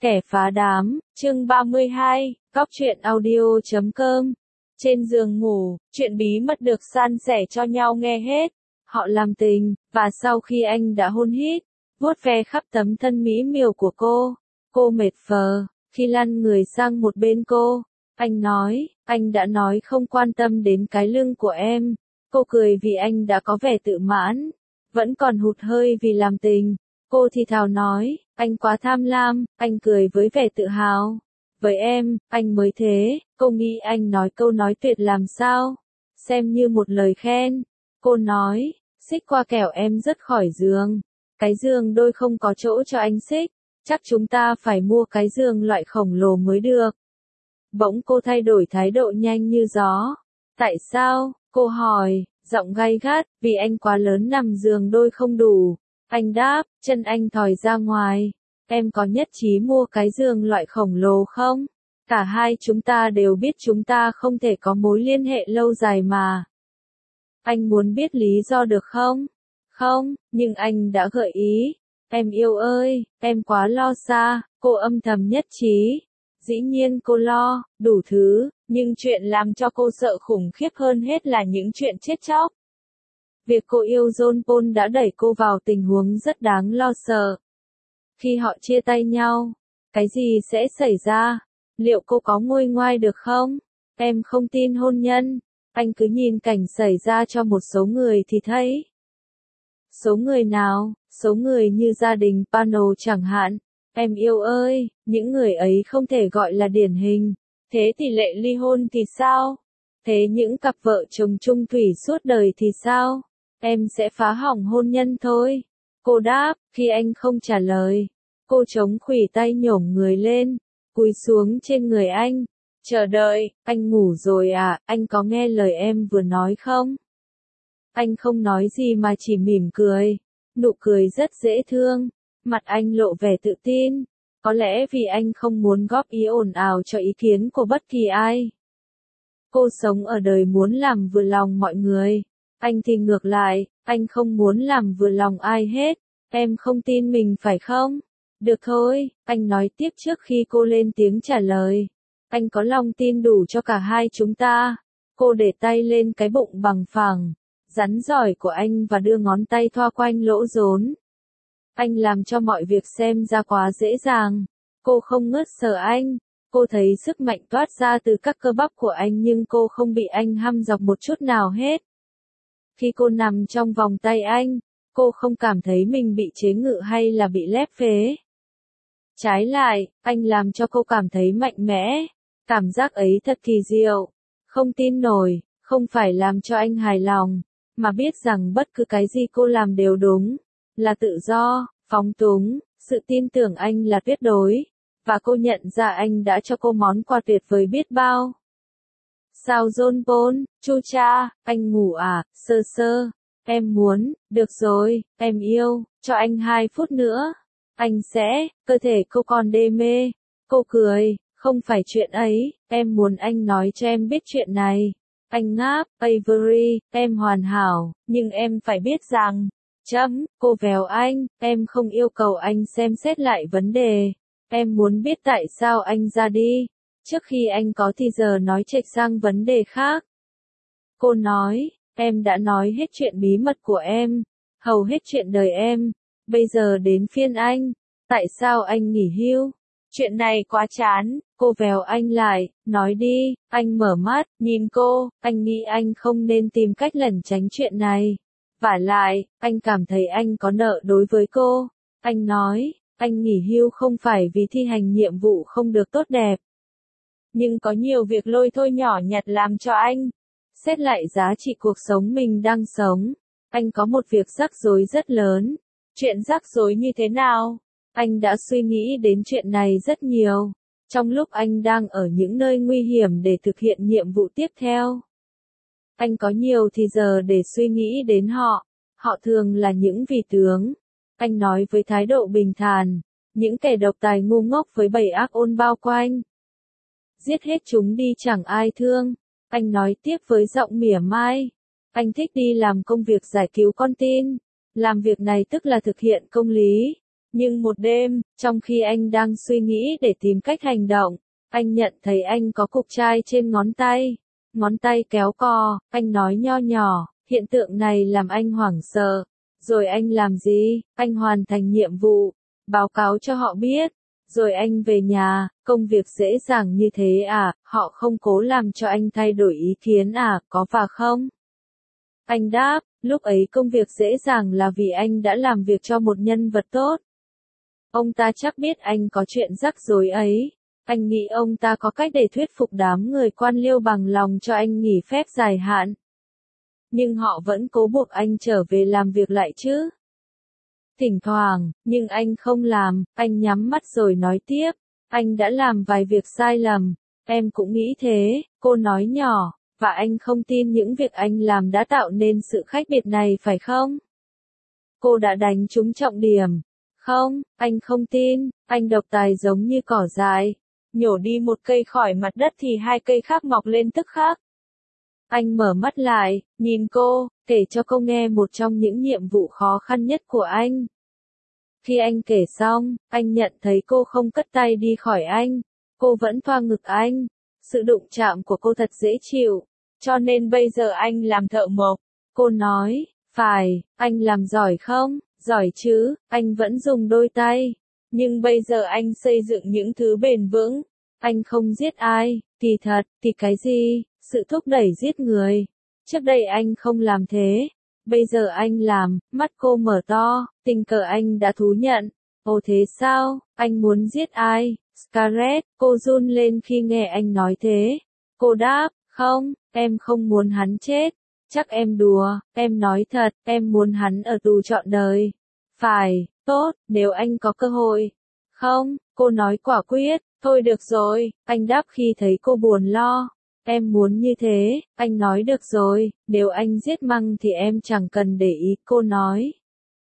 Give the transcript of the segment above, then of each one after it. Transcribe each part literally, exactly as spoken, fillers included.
Kẻ phá đám, chương ba mươi hai, Cóc truyện audio chấm com. Trên giường ngủ, chuyện bí mật được san sẻ cho nhau nghe hết. Họ làm tình, và sau khi anh đã hôn hít, vuốt ve khắp tấm thân mỹ miều của cô, cô mệt phờ, khi lăn người sang một bên cô. Anh nói, anh đã nói không quan tâm đến cái lưng của em. Cô cười vì anh đã có vẻ tự mãn, vẫn còn hụt hơi vì làm tình. Cô thì thào nói, anh quá tham lam, anh cười với vẻ tự hào. Với em, anh mới thế, cô nghĩ anh nói câu nói tuyệt làm sao? Xem như một lời khen. Cô nói, xích qua kẻo em rớt khỏi giường. Cái giường đôi không có chỗ cho anh xích, chắc chúng ta phải mua cái giường loại khổng lồ mới được. Bỗng cô thay đổi thái độ nhanh như gió. Tại sao? Cô hỏi, giọng gay gắt, vì anh quá lớn nằm giường đôi không đủ. Anh đáp, chân anh thòi ra ngoài. Em có nhất trí mua cái giường loại khổng lồ không? Cả hai chúng ta đều biết chúng ta không thể có mối liên hệ lâu dài mà. Anh muốn biết lý do được không? Không, nhưng anh đã gợi ý. Em yêu ơi, em quá lo xa, cô âm thầm nhất trí. Dĩ nhiên cô lo, đủ thứ, nhưng chuyện làm cho cô sợ khủng khiếp hơn hết là những chuyện chết chóc. Việc cô yêu John Paul đã đẩy cô vào tình huống rất đáng lo sợ. Khi họ chia tay nhau, cái gì sẽ xảy ra? Liệu cô có nguôi ngoai được không? Em không tin hôn nhân. Anh cứ nhìn cảnh xảy ra cho một số người thì thấy. Số người nào? Số người như gia đình Pano chẳng hạn. Em yêu ơi, những người ấy không thể gọi là điển hình. Thế tỷ lệ ly hôn thì sao? Thế những cặp vợ chồng chung thủy suốt đời thì sao? Em sẽ phá hỏng hôn nhân thôi. Cô đáp, khi anh không trả lời. Cô chống khuỷu tay nhổm người lên, cúi xuống trên người anh. Chờ đợi, anh ngủ rồi à, anh có nghe lời em vừa nói không? Anh không nói gì mà chỉ mỉm cười. Nụ cười rất dễ thương. Mặt anh lộ vẻ tự tin. Có lẽ vì anh không muốn góp ý ồn ào cho ý kiến của bất kỳ ai. Cô sống ở đời muốn làm vừa lòng mọi người. Anh thì ngược lại, anh không muốn làm vừa lòng ai hết. Em không tin mình phải không? Được thôi, anh nói tiếp trước khi cô lên tiếng trả lời. Anh có lòng tin đủ cho cả hai chúng ta. Cô để tay lên cái bụng bằng phẳng, rắn giỏi của anh và đưa ngón tay thoa quanh lỗ rốn. Anh làm cho mọi việc xem ra quá dễ dàng. Cô không ngớt sờ anh. Cô thấy sức mạnh toát ra từ các cơ bắp của anh nhưng cô không bị anh hăm dọc một chút nào hết. Khi cô nằm trong vòng tay anh, cô không cảm thấy mình bị chế ngự hay là bị lép vế. Trái lại, anh làm cho cô cảm thấy mạnh mẽ. Cảm giác ấy thật kỳ diệu. Không tin nổi, không phải làm cho anh hài lòng, mà biết rằng bất cứ cái gì cô làm đều đúng. Là tự do, phóng túng, sự tin tưởng anh là tuyệt đối. Và cô nhận ra anh đã cho cô món quà tuyệt vời biết bao. Sao John Paul, chu cha, anh ngủ à, sơ sơ. Em muốn, được rồi, em yêu, cho anh hai phút nữa. Anh sẽ, cơ thể cô còn đê mê. Cô cười, không phải chuyện ấy, em muốn anh nói cho em biết chuyện này. Anh ngáp, Avery, em hoàn hảo, nhưng em phải biết rằng, chấm, cô véo anh, em không yêu cầu anh xem xét lại vấn đề. Em muốn biết tại sao anh ra đi. Trước khi anh có thì giờ nói chệch sang vấn đề khác. Cô nói, em đã nói hết chuyện bí mật của em, hầu hết chuyện đời em. Bây giờ đến phiên anh. Tại sao anh nghỉ hưu? Chuyện này quá chán. Cô véo anh lại, nói đi. Anh mở mắt, nhìn cô. Anh nghĩ anh không nên tìm cách lẩn tránh chuyện này. Vả lại, anh cảm thấy anh có nợ đối với cô. Anh nói, anh nghỉ hưu không phải vì thi hành nhiệm vụ không được tốt đẹp. Nhưng có nhiều việc lôi thôi nhỏ nhặt làm cho anh xét lại giá trị cuộc sống mình đang sống. Anh có một việc rắc rối rất lớn. Chuyện rắc rối như thế nào? Anh đã suy nghĩ đến chuyện này rất nhiều. Trong lúc anh đang ở những nơi nguy hiểm để thực hiện nhiệm vụ tiếp theo. Anh có nhiều thì giờ để suy nghĩ đến họ. Họ thường là những vị tướng. Anh nói với thái độ bình thản. Những kẻ độc tài ngu ngốc với bầy ác ôn bao quanh. Giết hết chúng đi chẳng ai thương. Anh nói tiếp với giọng mỉa mai. Anh thích đi làm công việc giải cứu con tin. Làm việc này tức là thực hiện công lý. Nhưng một đêm, trong khi anh đang suy nghĩ để tìm cách hành động, anh nhận thấy anh có cục chai trên ngón tay. Ngón tay kéo co, anh nói nho nhỏ, hiện tượng này làm anh hoảng sợ. Rồi anh làm gì? Anh hoàn thành nhiệm vụ, báo cáo cho họ biết. Rồi anh về nhà, công việc dễ dàng như thế à, họ không cố làm cho anh thay đổi ý kiến à, có phải không? Anh đáp, lúc ấy công việc dễ dàng là vì anh đã làm việc cho một nhân vật tốt. Ông ta chắc biết anh có chuyện rắc rối ấy. Anh nghĩ ông ta có cách để thuyết phục đám người quan liêu bằng lòng cho anh nghỉ phép dài hạn. Nhưng họ vẫn cố buộc anh trở về làm việc lại chứ. Thỉnh thoảng, nhưng anh không làm, anh nhắm mắt rồi nói tiếp. Anh đã làm vài việc sai lầm, em cũng nghĩ thế, cô nói nhỏ, và anh không tin những việc anh làm đã tạo nên sự khác biệt này phải không? Cô đã đánh trúng trọng điểm. Không, anh không tin, anh độc tài giống như cỏ dại. Nhổ đi một cây khỏi mặt đất thì hai cây khác mọc lên tức khắc. Anh mở mắt lại, nhìn cô, kể cho cô nghe một trong những nhiệm vụ khó khăn nhất của anh. Khi anh kể xong, anh nhận thấy cô không cất tay đi khỏi anh. Cô vẫn thoa ngực anh. Sự đụng chạm của cô thật dễ chịu. Cho nên bây giờ anh làm thợ mộc. Cô nói, phải, anh làm giỏi không? Giỏi chứ, anh vẫn dùng đôi tay. Nhưng bây giờ anh xây dựng những thứ bền vững. Anh không giết ai, kỳ thật, thì cái gì? Sự thúc đẩy giết người. Trước đây anh không làm thế. Bây giờ anh làm, mắt cô mở to, tình cờ anh đã thú nhận. Ồ thế sao, anh muốn giết ai? Scarlett, cô run lên khi nghe anh nói thế. Cô đáp, không, em không muốn hắn chết. Chắc em đùa, em nói thật, em muốn hắn ở tù trọn đời. Phải, tốt, nếu anh có cơ hội. Không, cô nói quả quyết, thôi được rồi, anh đáp khi thấy cô buồn lo. Em muốn như thế, anh nói được rồi, nếu anh giết Măng thì em chẳng cần để ý, cô nói.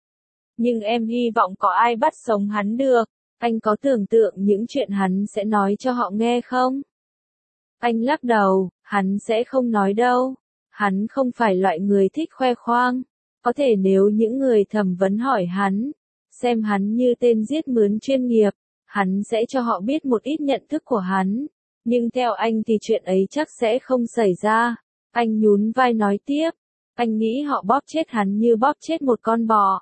Nhưng em hy vọng có ai bắt sống hắn được, anh có tưởng tượng những chuyện hắn sẽ nói cho họ nghe không? Anh lắc đầu, hắn sẽ không nói đâu, hắn không phải loại người thích khoe khoang. Có thể nếu những người thẩm vấn hỏi hắn, xem hắn như tên giết mướn chuyên nghiệp, hắn sẽ cho họ biết một ít nhận thức của hắn. Nhưng theo anh thì chuyện ấy chắc sẽ không xảy ra. Anh nhún vai nói tiếp. Anh nghĩ họ bóp chết hắn như bóp chết một con bò.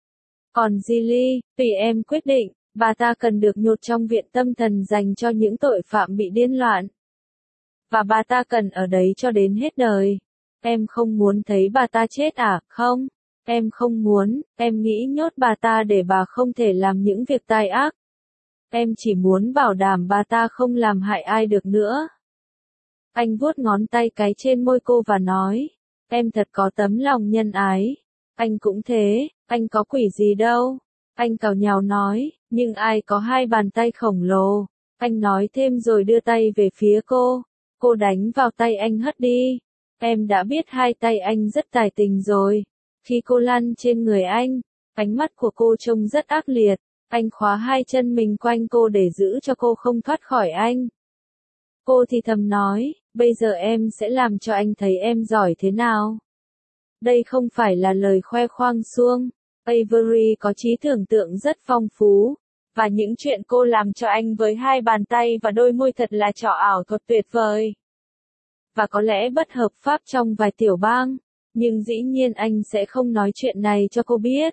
Còn Gilly, tùy em quyết định, bà ta cần được nhốt trong viện tâm thần dành cho những tội phạm bị điên loạn. Và bà ta cần ở đấy cho đến hết đời. Em không muốn thấy bà ta chết à, không? Em không muốn, em nghĩ nhốt bà ta để bà không thể làm những việc tai ác. Em chỉ muốn bảo đảm bà ta không làm hại ai được nữa. Anh vuốt ngón tay cái trên môi cô và nói, em thật có tấm lòng nhân ái. Anh cũng thế, anh có quỷ gì đâu. Anh càu nhàu nói, nhưng ai có hai bàn tay khổng lồ. Anh nói thêm rồi đưa tay về phía cô. Cô đánh vào tay anh hất đi. Em đã biết hai tay anh rất tài tình rồi. Khi cô lăn trên người anh, ánh mắt của cô trông rất ác liệt. Anh khóa hai chân mình quanh cô để giữ cho cô không thoát khỏi anh. Cô thì thầm nói, bây giờ em sẽ làm cho anh thấy em giỏi thế nào. Đây không phải là lời khoe khoang suông. Avery có trí tưởng tượng rất phong phú. Và những chuyện cô làm cho anh với hai bàn tay và đôi môi thật là trò ảo thuật tuyệt vời. Và có lẽ bất hợp pháp trong vài tiểu bang. Nhưng dĩ nhiên anh sẽ không nói chuyện này cho cô biết.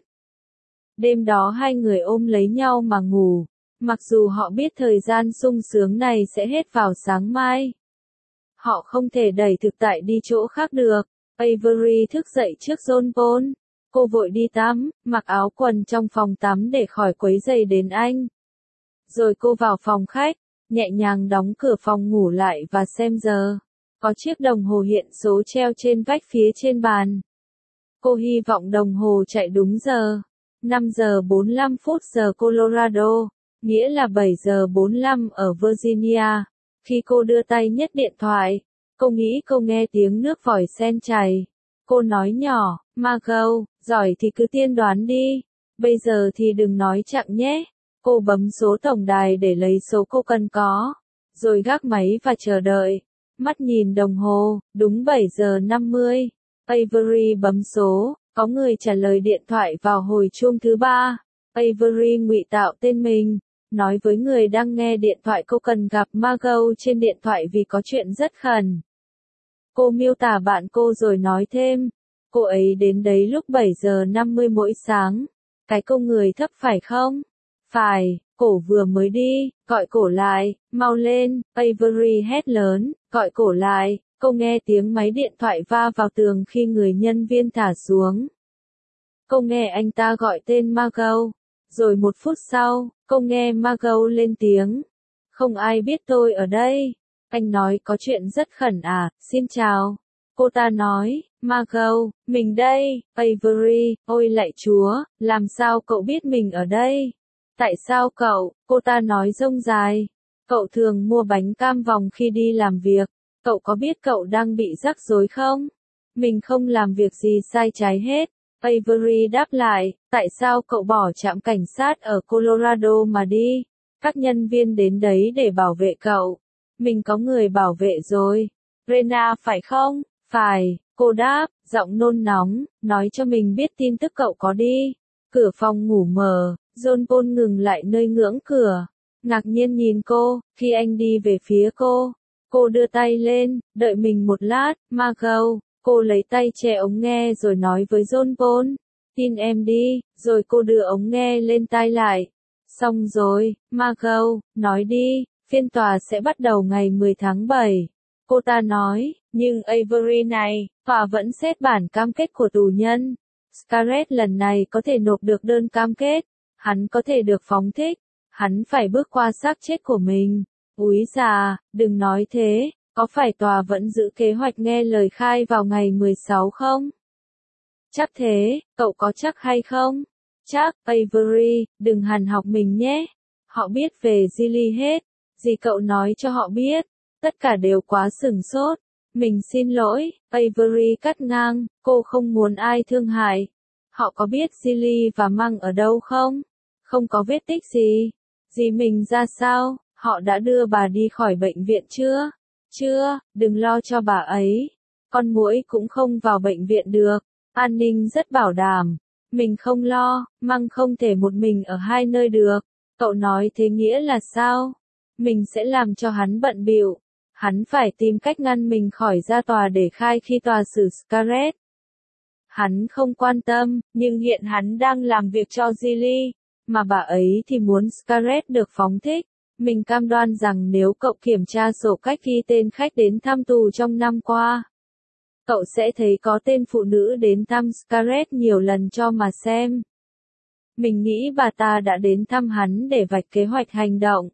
Đêm đó hai người ôm lấy nhau mà ngủ, mặc dù họ biết thời gian sung sướng này sẽ hết vào sáng mai. Họ không thể đẩy thực tại đi chỗ khác được. Avery thức dậy trước John Paul. Cô vội đi tắm, mặc áo quần trong phòng tắm để khỏi quấy rầy đến anh. Rồi cô vào phòng khách, nhẹ nhàng đóng cửa phòng ngủ lại và xem giờ. Có chiếc đồng hồ hiện số treo trên vách phía trên bàn. Cô hy vọng đồng hồ chạy đúng giờ. năm giờ bốn mươi lăm phút giờ Colorado, nghĩa là bảy giờ bốn mươi lăm ở Virginia. Khi cô đưa tay nhấc điện thoại, cô nghĩ cô nghe tiếng nước vòi sen chảy. Cô nói nhỏ, Margot, giỏi thì cứ tiên đoán đi. Bây giờ thì đừng nói chậm nhé. Cô bấm số tổng đài để lấy số cô cần có. Rồi gác máy và chờ đợi. Mắt nhìn đồng hồ, đúng bảy giờ năm mươi. Avery bấm số. Có người trả lời điện thoại vào hồi chuông thứ ba. Avery ngụy tạo tên mình, nói với người đang nghe điện thoại cô cần gặp Margot trên điện thoại vì có chuyện rất khẩn. Cô miêu tả bạn cô rồi nói thêm, cô ấy đến đấy lúc bảy giờ năm mươi mỗi sáng. Cái cô người thấp phải không? Phải, cổ vừa mới đi, gọi cổ lại, mau lên, Avery hét lớn, gọi cổ lại, cô nghe tiếng máy điện thoại va vào tường khi người nhân viên thả xuống. Cô nghe anh ta gọi tên Margot, rồi một phút sau, cô nghe Margot lên tiếng. Không ai biết tôi ở đây. Anh nói có chuyện rất khẩn à, xin chào. Cô ta nói, Margot, mình đây, Avery, ôi lạy chúa, làm sao cậu biết mình ở đây? Tại sao cậu, cô ta nói rông dài. Cậu thường mua bánh cam vòng khi đi làm việc, cậu có biết cậu đang bị rắc rối không? Mình không làm việc gì sai trái hết. Avery đáp lại, tại sao cậu bỏ trạm cảnh sát ở Colorado mà đi? Các nhân viên đến đấy để bảo vệ cậu. Mình có người bảo vệ rồi. Rena phải không? Phải, cô đáp, giọng nôn nóng, nói cho mình biết tin tức cậu có đi. Cửa phòng ngủ mở, John Paul ngừng lại nơi ngưỡng cửa. Ngạc nhiên nhìn cô, khi anh đi về phía cô. Cô đưa tay lên, đợi mình một lát, Margot. Cô lấy tay che ống nghe rồi nói với John Paul, tin em đi, rồi cô đưa ống nghe lên tai lại. Xong rồi, Margot, nói đi, phiên tòa sẽ bắt đầu ngày mười tháng bảy. Cô ta nói, nhưng Avery này, tòa vẫn xét bản cam kết của tù nhân. Scarlett lần này có thể nộp được đơn cam kết, hắn có thể được phóng thích, hắn phải bước qua xác chết của mình. Úi già, đừng nói thế. Có phải tòa vẫn giữ kế hoạch nghe lời khai vào ngày mười sáu không? Chắc thế, cậu có chắc hay không? Chắc, Avery, đừng hằn học mình nhé. Họ biết về Gilly hết. Gì cậu nói cho họ biết? Tất cả đều quá sửng sốt. Mình xin lỗi, Avery cắt ngang, cô không muốn ai thương hại. Họ có biết Gilly và Măng ở đâu không? Không có vết tích gì. Dì mình ra sao? Họ đã đưa bà đi khỏi bệnh viện chưa? Chưa, đừng lo cho bà ấy. Con muỗi cũng không vào bệnh viện được. An ninh rất bảo đảm. Mình không lo, Măng không thể một mình ở hai nơi được. Cậu nói thế nghĩa là sao? Mình sẽ làm cho hắn bận bịu. Hắn phải tìm cách ngăn mình khỏi ra tòa để khai khi tòa xử Scarlett. Hắn không quan tâm, nhưng hiện hắn đang làm việc cho Gilly, mà bà ấy thì muốn Scarlett được phóng thích. Mình cam đoan rằng nếu cậu kiểm tra sổ cách ghi tên khách đến thăm tù trong năm qua, cậu sẽ thấy có tên phụ nữ đến thăm Scarlett nhiều lần cho mà xem. Mình nghĩ bà ta đã đến thăm hắn để vạch kế hoạch hành động.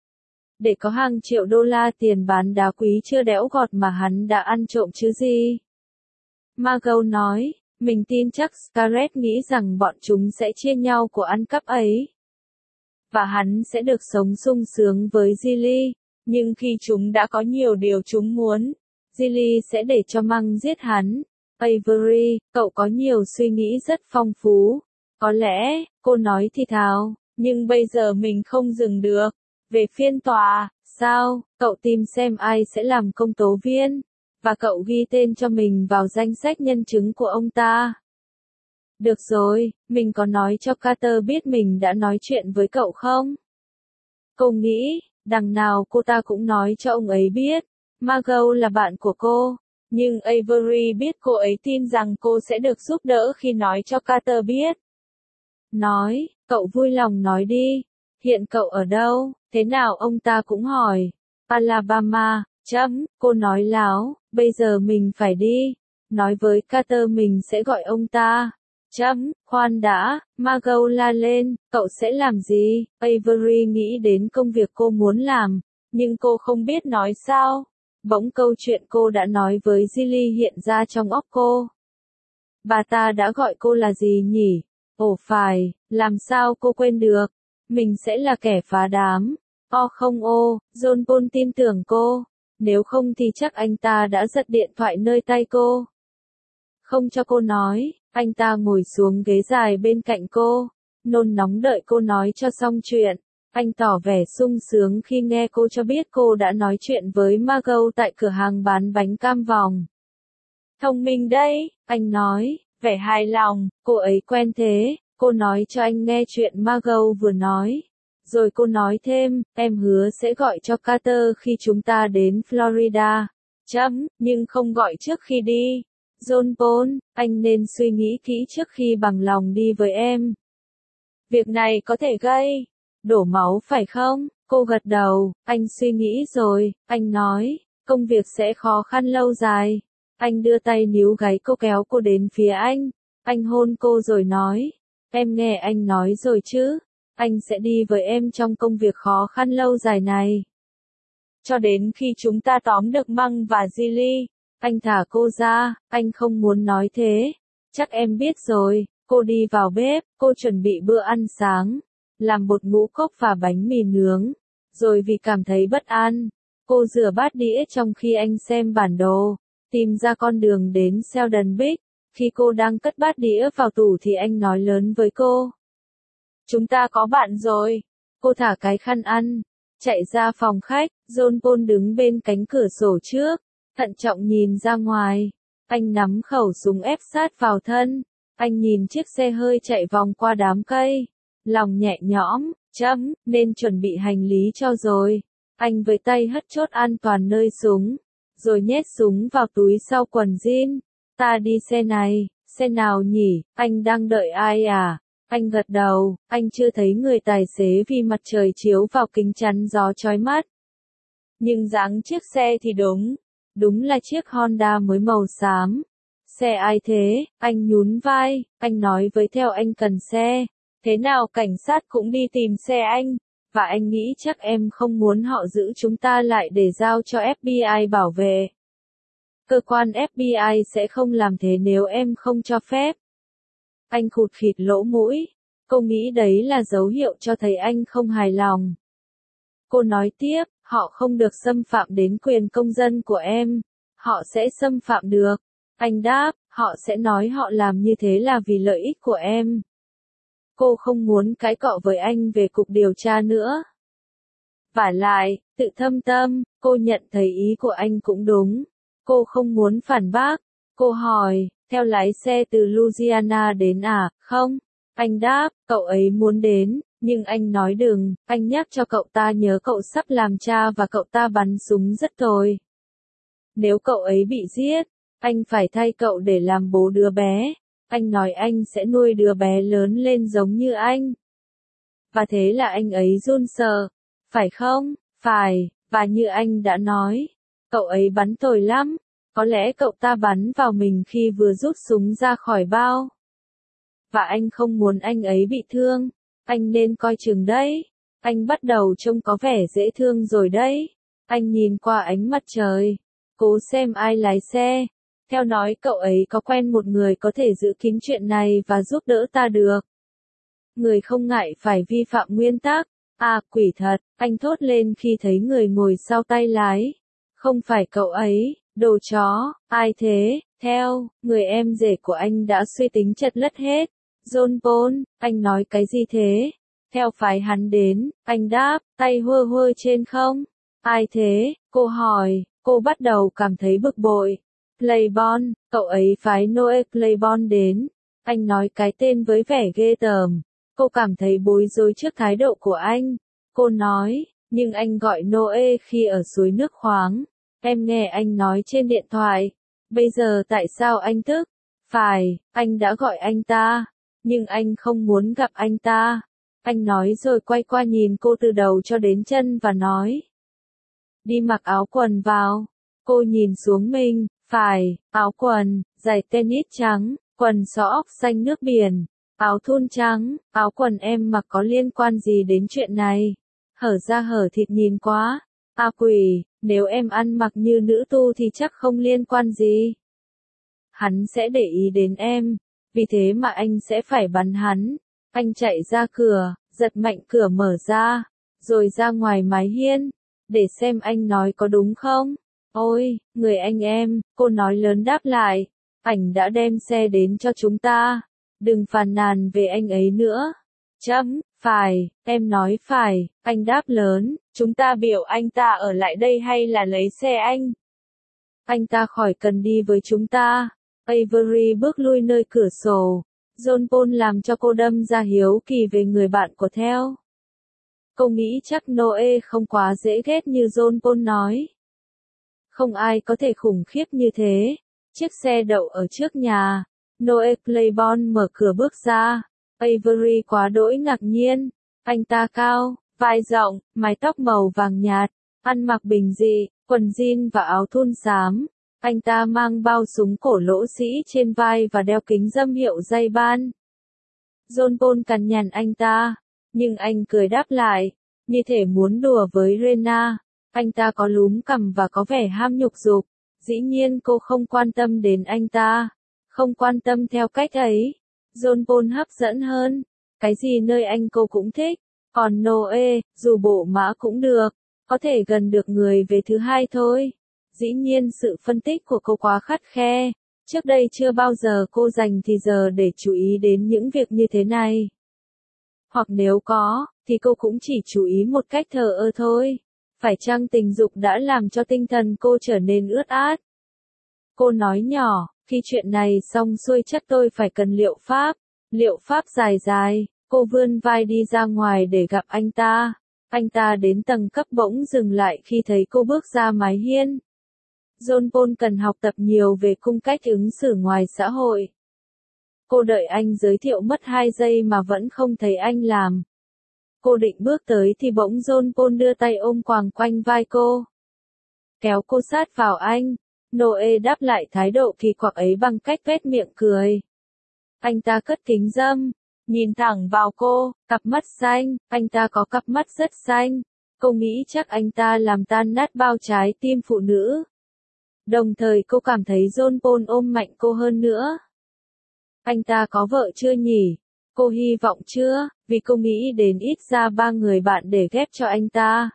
Để có hàng triệu đô la tiền bán đá quý chưa đẽo gọt mà hắn đã ăn trộm chứ gì. Margot nói, mình tin chắc Scarlett nghĩ rằng bọn chúng sẽ chia nhau của ăn cắp ấy. Và hắn sẽ được sống sung sướng với Gilly, nhưng khi chúng đã có nhiều điều chúng muốn, Gilly sẽ để cho Măng giết hắn. Avery, cậu có nhiều suy nghĩ rất phong phú. Có lẽ, cô nói thì thào, nhưng bây giờ mình không dừng được. Về phiên tòa, sao, cậu tìm xem ai sẽ làm công tố viên, và cậu ghi tên cho mình vào danh sách nhân chứng của ông ta. Được rồi, mình có nói cho Carter biết mình đã nói chuyện với cậu không? Cô nghĩ, đằng nào cô ta cũng nói cho ông ấy biết. Margot là bạn của cô, nhưng Avery biết cô ấy tin rằng cô sẽ được giúp đỡ khi nói cho Carter biết. Nói, cậu vui lòng nói đi. Hiện cậu ở đâu? Thế nào ông ta cũng hỏi. Alabama, chấm, cô nói láo, bây giờ mình phải đi. Nói với Carter mình sẽ gọi ông ta. Chấm, khoan đã, Margot la lên, cậu sẽ làm gì? Avery nghĩ đến công việc cô muốn làm, nhưng cô không biết nói sao. Bỗng câu chuyện cô đã nói với Gilly hiện ra trong óc cô. Bà ta đã gọi cô là gì nhỉ? Ồ phải, làm sao cô quên được? Mình sẽ là kẻ phá đám. O không ô, John Paul tin tưởng cô. Nếu không thì chắc anh ta đã giật điện thoại nơi tay cô. Không cho cô nói, anh ta ngồi xuống ghế dài bên cạnh cô, nôn nóng đợi cô nói cho xong chuyện. Anh tỏ vẻ sung sướng khi nghe cô cho biết cô đã nói chuyện với Margot tại cửa hàng bán bánh cam vòng. Thông minh đấy, anh nói, vẻ hài lòng, cô ấy quen thế, Cô nói cho anh nghe chuyện Margot vừa nói. Rồi cô nói thêm, em hứa sẽ gọi cho Carter khi chúng ta đến Florida. Chấm, nhưng không gọi trước khi đi. John Paul, anh nên suy nghĩ kỹ trước khi bằng lòng đi với em. Việc này có thể gây đổ máu phải không? Cô gật đầu, anh suy nghĩ rồi, anh nói, công việc sẽ khó khăn lâu dài. Anh đưa tay níu gáy cô kéo cô đến phía anh. Anh hôn cô rồi nói, em nghe anh nói rồi chứ, anh sẽ đi với em trong công việc khó khăn lâu dài này. Cho đến khi chúng ta tóm được Măng và Gilly, anh thả cô ra, anh không muốn nói thế. Chắc em biết rồi, cô đi vào bếp, cô chuẩn bị bữa ăn sáng, làm bột ngũ cốc và bánh mì nướng. Rồi vì cảm thấy bất an, cô rửa bát đĩa trong khi anh xem bản đồ, tìm ra con đường đến Sheldon Beach. Khi cô đang cất bát đĩa vào tủ thì anh nói lớn với cô. Chúng ta có bạn rồi. Cô thả cái khăn ăn, chạy ra phòng khách. John Paul đứng bên cánh cửa sổ trước, thận trọng nhìn ra ngoài. Anh nắm khẩu súng ép sát vào thân. Anh nhìn chiếc xe hơi chạy vòng qua đám cây. Lòng nhẹ nhõm, chấm, nên chuẩn bị hành lý cho rồi. Anh với tay hất chốt an toàn nơi súng, rồi nhét súng vào túi sau quần jean. Ta đi xe này, xe nào nhỉ, anh đang đợi ai à? Anh gật đầu, anh chưa thấy người tài xế vì mặt trời chiếu vào kính chắn gió chói mắt. Nhưng dáng chiếc xe thì đúng, đúng là chiếc Honda mới màu xám. Xe ai thế? Anh nhún vai, anh nói với theo anh cần xe. Thế nào cảnh sát cũng đi tìm xe anh, và anh nghĩ chắc em không muốn họ giữ chúng ta lại để giao cho ép bê i bảo vệ. Cơ quan ép bê i sẽ không làm thế nếu em không cho phép. Anh khụt khịt lỗ mũi. Cô nghĩ đấy là dấu hiệu cho thấy anh không hài lòng. Cô nói tiếp, họ không được xâm phạm đến quyền công dân của em. Họ sẽ xâm phạm được. Anh đáp, họ sẽ nói họ làm như thế là vì lợi ích của em. Cô không muốn cãi cọ với anh về cục điều tra nữa. Vả lại, tự thâm tâm, cô nhận thấy ý của anh cũng đúng. Cô không muốn phản bác. Cô hỏi, theo lái xe từ Louisiana đến à, không? Anh đáp, cậu ấy muốn đến, nhưng anh nói đừng, anh nhắc cho cậu ta nhớ cậu sắp làm cha và cậu ta bắn súng rất tồi. Nếu cậu ấy bị giết, anh phải thay cậu để làm bố đứa bé. Anh nói anh sẽ nuôi đứa bé lớn lên giống như anh. Và thế là anh ấy run sợ. Phải không? Phải, và như anh đã nói, cậu ấy bắn tồi lắm. Có lẽ cậu ta bắn vào mình khi vừa rút súng ra khỏi bao. Và anh không muốn anh ấy bị thương. Anh nên coi chừng đấy. Anh bắt đầu trông có vẻ dễ thương rồi đấy. Anh nhìn qua ánh mặt trời. Cố xem ai lái xe. Theo nói cậu ấy có quen một người có thể giữ kín chuyện này và giúp đỡ ta được. Người không ngại phải vi phạm nguyên tắc. À, quỷ thật, anh thốt lên khi thấy người ngồi sau tay lái. Không phải cậu ấy, đồ chó, ai thế? Theo, người em rể của anh đã suy tính chật lất hết. John Paul, anh nói cái gì thế? Theo phái hắn đến, anh đáp, tay hơ hơ trên không? Ai thế? Cô hỏi, cô bắt đầu cảm thấy bực bội. Claiborne, cậu ấy phái Noe Claiborne đến. Anh nói cái tên với vẻ ghê tởm. Cô cảm thấy bối rối trước thái độ của anh. Cô nói, nhưng anh gọi Noe khi ở suối nước khoáng. Em nghe anh nói trên điện thoại. Bây giờ tại sao anh tức? Phải, anh đã gọi anh ta. Nhưng anh không muốn gặp anh ta. Anh nói rồi quay qua nhìn cô từ đầu cho đến chân và nói. Đi mặc áo quần vào. Cô nhìn xuống mình. Phải, áo quần, giày tennis trắng, quần socks xanh nước biển, áo thun trắng, áo quần em mặc có liên quan gì đến chuyện này? Hở ra hở thịt nhìn quá. À quỷ, nếu em ăn mặc như nữ tu thì chắc không liên quan gì. Hắn sẽ để ý đến em, vì thế mà anh sẽ phải bắn hắn. Anh chạy ra cửa, giật mạnh cửa mở ra, rồi ra ngoài mái hiên, để xem anh nói có đúng không. Ôi, người anh em, cô nói lớn đáp lại, ảnh đã đem xe đến cho chúng ta, đừng phàn nàn về anh ấy nữa. Chấm, phải, em nói phải, anh đáp lớn, chúng ta biểu anh ta ở lại đây hay là lấy xe anh? Anh ta khỏi cần đi với chúng ta. Avery bước lui nơi cửa sổ, John Paul làm cho cô đâm ra hiếu kỳ về người bạn của theo. Cô nghĩ chắc Noe không quá dễ ghét như John Paul nói. Không ai có thể khủng khiếp như thế. Chiếc xe đậu ở trước nhà. Noe Claiborne mở cửa bước ra. Avery quá đỗi ngạc nhiên. Anh ta cao, vai rộng, mái tóc màu vàng nhạt, ăn mặc bình dị, quần jean và áo thun xám. Anh ta mang bao súng cổ lỗ sĩ trên vai và đeo kính râm hiệu Ray-Ban. John Paul cằn nhằn anh ta, nhưng anh cười đáp lại, như thể muốn đùa với Rena. Anh ta có lúm cằm và có vẻ ham nhục dục. Dĩ nhiên cô không quan tâm đến anh ta, không quan tâm theo cách ấy. John Paul hấp dẫn hơn, cái gì nơi anh cô cũng thích. Còn Noe, dù bộ mã cũng được, có thể gần được người về thứ hai thôi. Dĩ nhiên sự phân tích của cô quá khắt khe. Trước đây chưa bao giờ cô dành thì giờ để chú ý đến những việc như thế này. Hoặc nếu có, thì cô cũng chỉ chú ý một cách thờ ơ thôi. Phải chăng tình dục đã làm cho tinh thần cô trở nên ướt át? Cô nói nhỏ, khi chuyện này xong xuôi chắc tôi phải cần liệu pháp. Liệu pháp dài dài, cô vươn vai đi ra ngoài để gặp anh ta. Anh ta đến tầng cấp bỗng dừng lại khi thấy cô bước ra mái hiên. John Paul cần học tập nhiều về cung cách ứng xử ngoài xã hội. Cô đợi anh giới thiệu mất hai giây mà vẫn không thấy anh làm. Cô định bước tới thì bỗng John Paul đưa tay ôm quàng quanh vai cô. Kéo cô sát vào anh. Noe đáp lại thái độ kỳ quặc ấy bằng cách vét miệng cười. Anh ta cất kính râm, nhìn thẳng vào cô, cặp mắt xanh, anh ta có cặp mắt rất xanh. Cô nghĩ chắc anh ta làm tan nát bao trái tim phụ nữ. Đồng thời cô cảm thấy John Paul ôm mạnh cô hơn nữa. Anh ta có vợ chưa nhỉ? Cô hy vọng chưa, vì cô nghĩ đến ít ra ba người bạn để ghép cho anh ta.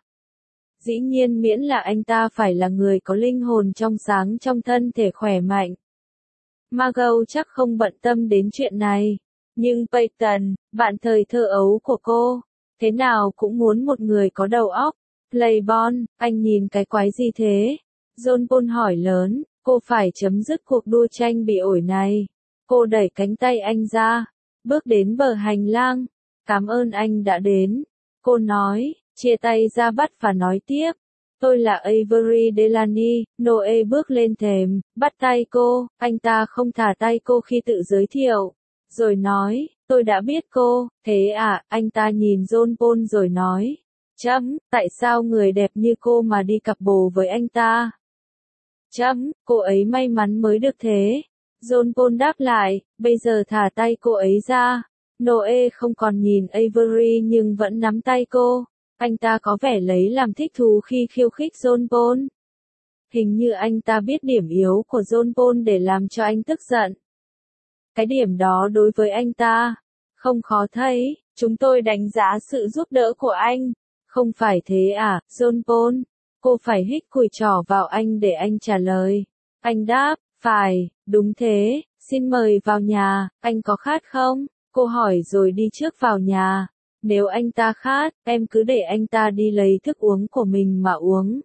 Dĩ nhiên miễn là anh ta phải là người có linh hồn trong sáng trong thân thể khỏe mạnh. Margot chắc không bận tâm đến chuyện này. Nhưng Peyton, bạn thời thơ ấu của cô, thế nào cũng muốn một người có đầu óc. Claiborne, anh nhìn cái quái gì thế? John Paul hỏi lớn, cô phải chấm dứt cuộc đua tranh bị ổi này. Cô đẩy cánh tay anh ra, bước đến bờ hành lang. Cảm ơn anh đã đến. Cô nói, chia tay ra bắt và nói tiếp. Tôi là Avery Delany. Noe bước lên thềm, bắt tay cô. Anh ta không thả tay cô khi tự giới thiệu. Rồi nói, tôi đã biết cô. Thế à, anh ta nhìn John Paul rồi nói. Chấm, tại sao người đẹp như cô mà đi cặp bồ với anh ta? Chấm, cô ấy may mắn mới được thế. John Paul đáp lại, bây giờ thả tay cô ấy ra. Noe không còn nhìn Avery nhưng vẫn nắm tay cô. Anh ta có vẻ lấy làm thích thú khi khiêu khích John Paul. Hình như anh ta biết điểm yếu của John Paul để làm cho anh tức giận. Cái điểm đó đối với anh ta, không khó thấy, chúng tôi đánh giá sự giúp đỡ của anh. Không phải thế à, John Paul? Cô phải hít cùi trỏ vào anh để anh trả lời. Anh đáp, phải, đúng thế, xin mời vào nhà, anh có khát không? Cô hỏi rồi đi trước vào nhà. Nếu anh ta khát, em cứ để anh ta đi lấy thức uống của mình mà uống.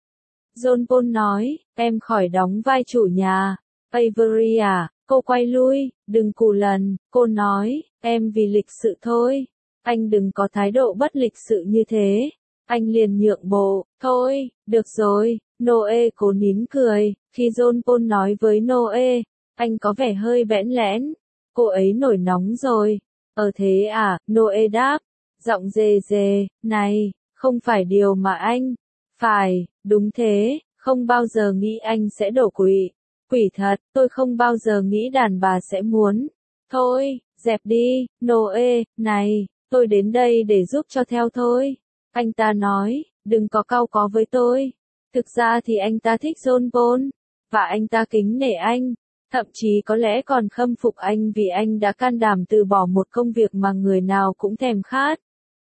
John Paul nói, em khỏi đóng vai chủ nhà. Avery à, cô quay lui, đừng cù lần, cô nói, em vì lịch sự thôi. Anh đừng có thái độ bất lịch sự như thế. Anh liền nhượng bộ, thôi, được rồi. Noe cố nín cười, khi John Paul nói với Noe, anh có vẻ hơi bẽn lẽn. Cô ấy nổi nóng rồi. Ờ thế à, Noe đáp, giọng dề dề, này, không phải điều mà anh, phải, đúng thế, không bao giờ nghĩ anh sẽ đổ quỵ. Quỷ thật, tôi không bao giờ nghĩ đàn bà sẽ muốn. Thôi, dẹp đi, Noe, này, tôi đến đây để giúp cho theo thôi. Anh ta nói, đừng có cau có với tôi. Thực ra thì anh ta thích John Paul, và anh ta kính nể anh. Thậm chí có lẽ còn khâm phục anh vì anh đã can đảm từ bỏ một công việc mà người nào cũng thèm khát.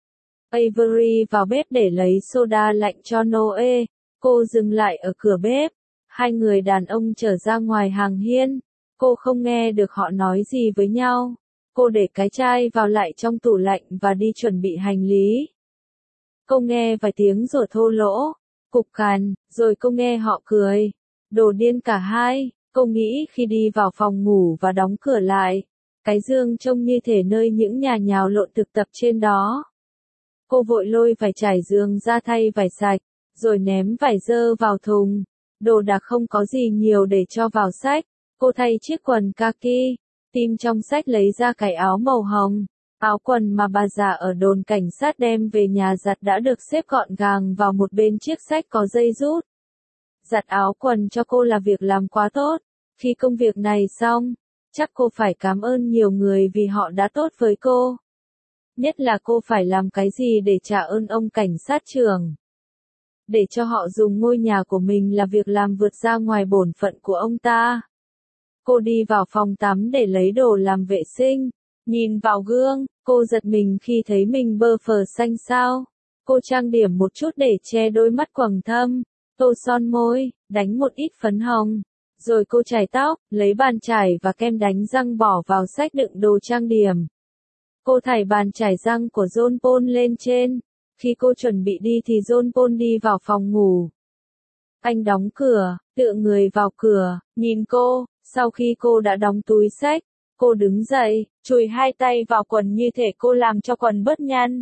Avery vào bếp để lấy soda lạnh cho Noe. Cô dừng lại ở cửa bếp. Hai người đàn ông trở ra ngoài hàng hiên. Cô không nghe được họ nói gì với nhau. Cô để cái chai vào lại trong tủ lạnh và đi chuẩn bị hành lý. Cô nghe vài tiếng rồi thô lỗ, cục cằn, rồi cô nghe họ cười. Đồ điên cả hai. Cô nghĩ khi đi vào phòng ngủ và đóng cửa lại. Cái giường trông như thể nơi những nhà nhào lộn thực tập trên đó. Cô vội lôi vải trải giường ra thay vải sạch, rồi ném vải dơ vào thùng. Đồ đạc không có gì nhiều để cho vào xách. Cô thay chiếc quần kaki, tìm trong xách lấy ra cái áo màu hồng. Áo quần mà bà già ở đồn cảnh sát đem về nhà giặt đã được xếp gọn gàng vào một bên chiếc xách có dây rút. Giặt áo quần cho cô là việc làm quá tốt. Khi công việc này xong, chắc cô phải cảm ơn nhiều người vì họ đã tốt với cô. Nhất là cô phải làm cái gì để trả ơn ông cảnh sát trưởng. Để cho họ dùng ngôi nhà của mình là việc làm vượt ra ngoài bổn phận của ông ta. Cô đi vào phòng tắm để lấy đồ làm vệ sinh. Nhìn vào gương, cô giật mình khi thấy mình bơ phờ xanh xao. Cô trang điểm một chút để che đôi mắt quầng thâm, tô son môi, đánh một ít phấn hồng. Rồi cô chải tóc, lấy bàn chải và kem đánh răng bỏ vào xách đựng đồ trang điểm. Cô thảy bàn chải răng của John Paul lên trên. Khi cô chuẩn bị đi thì John Paul đi vào phòng ngủ. Anh đóng cửa, tựa người vào cửa, nhìn cô. Sau khi cô đã đóng túi xách, cô đứng dậy, chùi hai tay vào quần như thể cô làm cho quần bớt nhăn.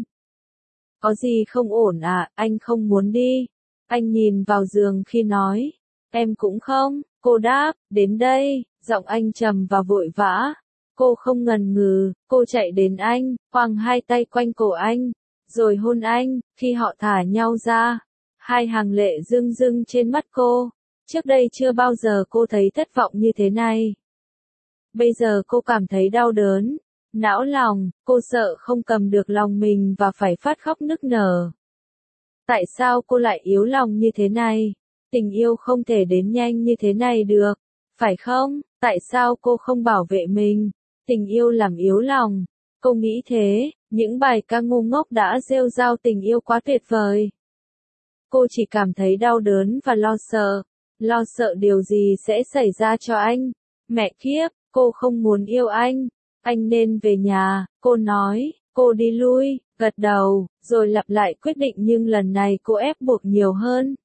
Có gì không ổn à, anh không muốn đi. Anh nhìn vào giường khi nói. Em cũng không, cô đáp, đến đây, giọng anh trầm và vội vã. Cô không ngần ngừ, cô chạy đến anh, quàng hai tay quanh cổ anh, rồi hôn anh. Khi họ thả nhau ra, hai hàng lệ rưng rưng trên mắt cô. Trước đây chưa bao giờ cô thấy thất vọng như thế này. Bây giờ cô cảm thấy đau đớn, não lòng, cô sợ không cầm được lòng mình và phải phát khóc nức nở. Tại sao cô lại yếu lòng như thế này? Tình yêu không thể đến nhanh như thế này được, phải không? Tại sao cô không bảo vệ mình? Tình yêu làm yếu lòng. Cô nghĩ thế, những bài ca ngu ngốc đã rêu rao tình yêu quá tuyệt vời. Cô chỉ cảm thấy đau đớn và lo sợ. Lo sợ điều gì sẽ xảy ra cho anh. Mẹ kiếp, cô không muốn yêu anh. Anh nên về nhà, cô nói. Cô đi lui, gật đầu, rồi lặp lại quyết định nhưng lần này cô ép buộc nhiều hơn.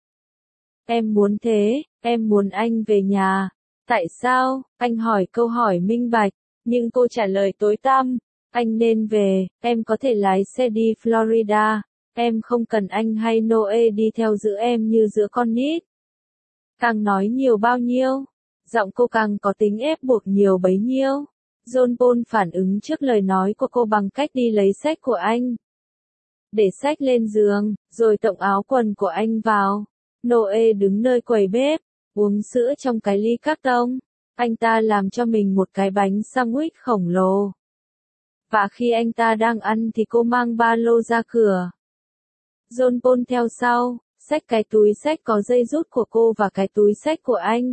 Em muốn thế, em muốn anh về nhà. Tại sao? Anh hỏi câu hỏi minh bạch, nhưng cô trả lời tối tăm. Anh nên về, em có thể lái xe đi Florida. Em không cần anh hay Noe đi theo giữ em như giữ con nít. Càng nói nhiều bao nhiêu, giọng cô càng có tính ép buộc nhiều bấy nhiêu. John Paul phản ứng trước lời nói của cô bằng cách đi lấy xách của anh. Để xách lên giường, rồi tổng áo quần của anh vào. Noe đứng nơi quầy bếp, uống sữa trong cái ly cát tông. Anh ta làm cho mình một cái bánh sandwich khổng lồ. Và khi anh ta đang ăn thì cô mang ba lô ra cửa. John Paul theo sau, xách cái túi xách có dây rút của cô và cái túi xách của anh.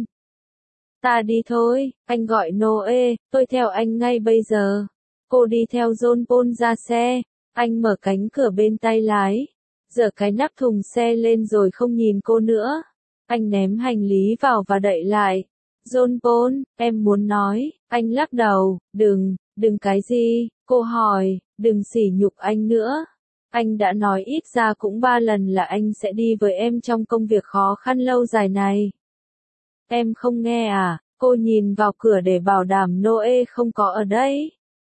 Ta đi thôi, anh gọi Noe, tôi theo anh ngay bây giờ. Cô đi theo John Paul ra xe, anh mở cánh cửa bên tay lái, giở cái nắp thùng xe lên rồi không nhìn cô nữa. Anh ném hành lý vào và đậy lại. John Paul, em muốn nói, anh lắc đầu, đừng, đừng cái gì, cô hỏi, đừng sỉ nhục anh nữa. Anh đã nói ít ra cũng ba lần là anh sẽ đi với em trong công việc khó khăn lâu dài này. Em không nghe à? Cô nhìn vào cửa để bảo đảm Noe không có ở đây.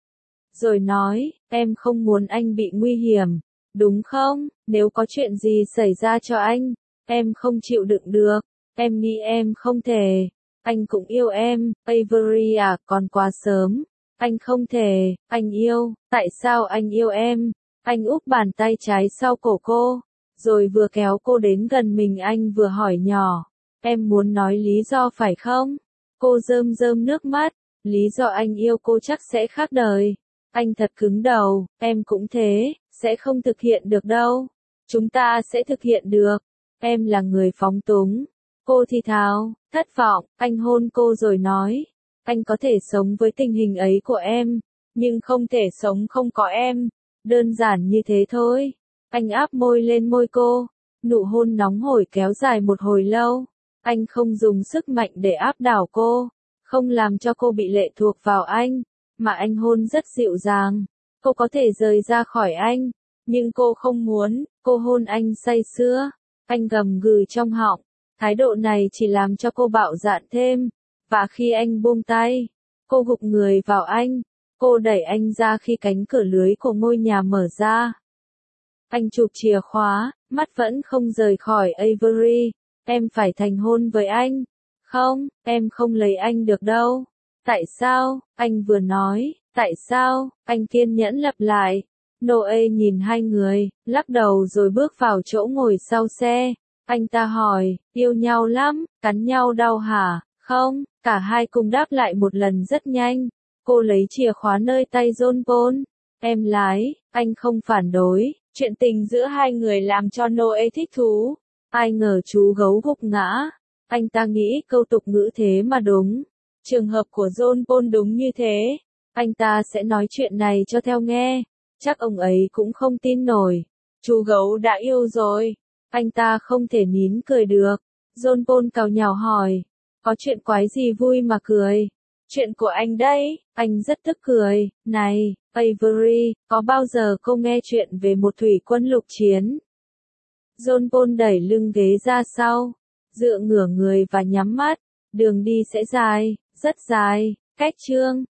Rồi nói, em không muốn anh bị nguy hiểm, đúng không? Nếu có chuyện gì xảy ra cho anh, em không chịu đựng được. Em nghĩ em không thể. Anh cũng yêu em, Avery à, còn quá sớm. Anh không thể, anh yêu, tại sao anh yêu em? Anh úp bàn tay trái sau cổ cô, rồi vừa kéo cô đến gần mình anh vừa hỏi nhỏ. Em muốn nói lý do phải không? Cô rơm rơm nước mắt, lý do anh yêu cô chắc sẽ khác đời. Anh thật cứng đầu, em cũng thế, sẽ không thực hiện được đâu. Chúng ta sẽ thực hiện được. Em là người phóng túng. Cô thì thào, thất vọng, anh hôn cô rồi nói. Anh có thể sống với tình hình ấy của em, nhưng không thể sống không có em. Đơn giản như thế thôi. Anh áp môi lên môi cô. Nụ hôn nóng hổi kéo dài một hồi lâu. Anh không dùng sức mạnh để áp đảo cô, không làm cho cô bị lệ thuộc vào anh, mà anh hôn rất dịu dàng. Cô có thể rời ra khỏi anh, nhưng cô không muốn. Cô hôn anh say sưa. Anh gầm gừ trong họng. Thái độ này chỉ làm cho cô bạo dạn thêm. Và khi anh buông tay, cô gục người vào anh. Cô đẩy anh ra khi cánh cửa lưới của ngôi nhà mở ra. Anh chụp chìa khóa, mắt vẫn không rời khỏi Avery. Em phải thành hôn với anh. Không, em không lấy anh được đâu. Tại sao? Anh vừa nói, tại sao? Anh kiên nhẫn lặp lại. Noe nhìn hai người, lắc đầu rồi bước vào chỗ ngồi sau xe. Anh ta hỏi, yêu nhau lắm, cắn nhau đau hả? Không, cả hai cùng đáp lại một lần rất nhanh. Cô lấy chìa khóa nơi tay John Paul. Em lái, anh không phản đối. Chuyện tình giữa hai người làm cho Noe thích thú. Ai ngờ chú gấu gục ngã. Anh ta nghĩ câu tục ngữ thế mà đúng. Trường hợp của John Paul đúng như thế. Anh ta sẽ nói chuyện này cho theo nghe. Chắc ông ấy cũng không tin nổi. Chú gấu đã yêu rồi. Anh ta không thể nín cười được. John Paul càu nhàu hỏi. Có chuyện quái gì vui mà cười? Chuyện của anh đấy. Anh rất tức cười. Này, Avery, có bao giờ cô nghe chuyện về một thủy quân lục chiến? John Paul đẩy lưng ghế ra sau. Dựa ngửa người và nhắm mắt. Đường đi sẽ dài, rất dài. Cách chương